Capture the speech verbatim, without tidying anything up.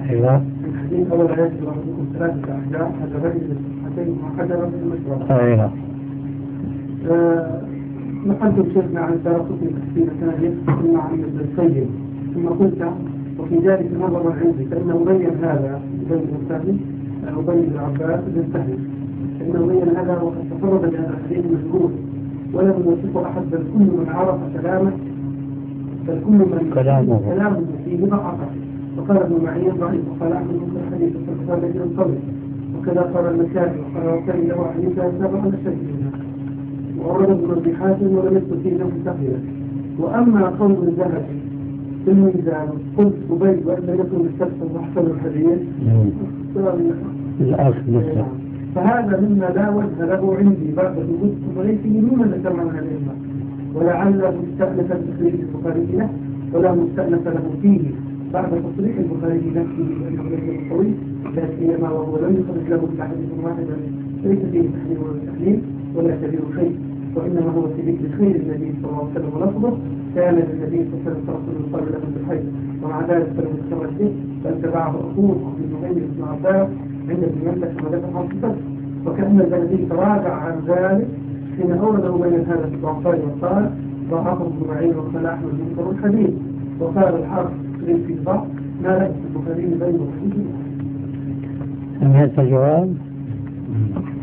أيوة. الحديث أول آيات ربكم ثلاثة أحجار حجرين للصحتين وحجرا للمشرب. أيوة. نقدم شيخنا عن دراسة تحسين الثانية ثم عن ابن القيم ثم قلت وفي ذلك نظر عندي فإنه بين هذا بين الثاني وبين العباس بن سهل فإنه بين هذا وقد تفرد بهذا الحديث مشهور ولم يوثقه أحد بل كل من عرف كلامه بل كل من كلامه كلامه فيه ضعفه وقال ابن معين ضعيف وقال أحمد بن الحديث وقال ابن القيم وكذا قال المكاري وقال وكان له حديث سابقا على الشيخ وأورد ابن أبي حاتم ولم يكن فيه له تقييد. وأما قول الذهبي في الميزان قلت أبيد وأن يكون السبت محسن الحديث فهذا مما لا وجه له عندي بعد وجود وليس ممن ذكرنا من الأئمة ولعله مستأنف تخريج البخاري له ولا مستأنف له فيه بعد تصريح البخاري نفسه بأنه ليس بالقوي لا سيما وهو لم يخرج له إلا حديث واحد ليس فيه تحريم ولا تحليل ولا كبير خير وإنما هو في ذكر خير النبي صلى الله عليه وسلم ولفظه كان للنبي صلى الله عليه وسلم رسول يقال له بالخير ومع ذلك فلم يتكرر به بل تبعه أخوه ابن نعيم بن عباس عند ابن مالك وذكر عن صفته وكأن البلدي تراجع عن ذلك حين أورده بين هذا الضعفان وقال ضعفه ابن معين وقال أحمد منكر الحديث وقال الحرف في الضعف ما لك البخاري بين الحديث. هذا الجواب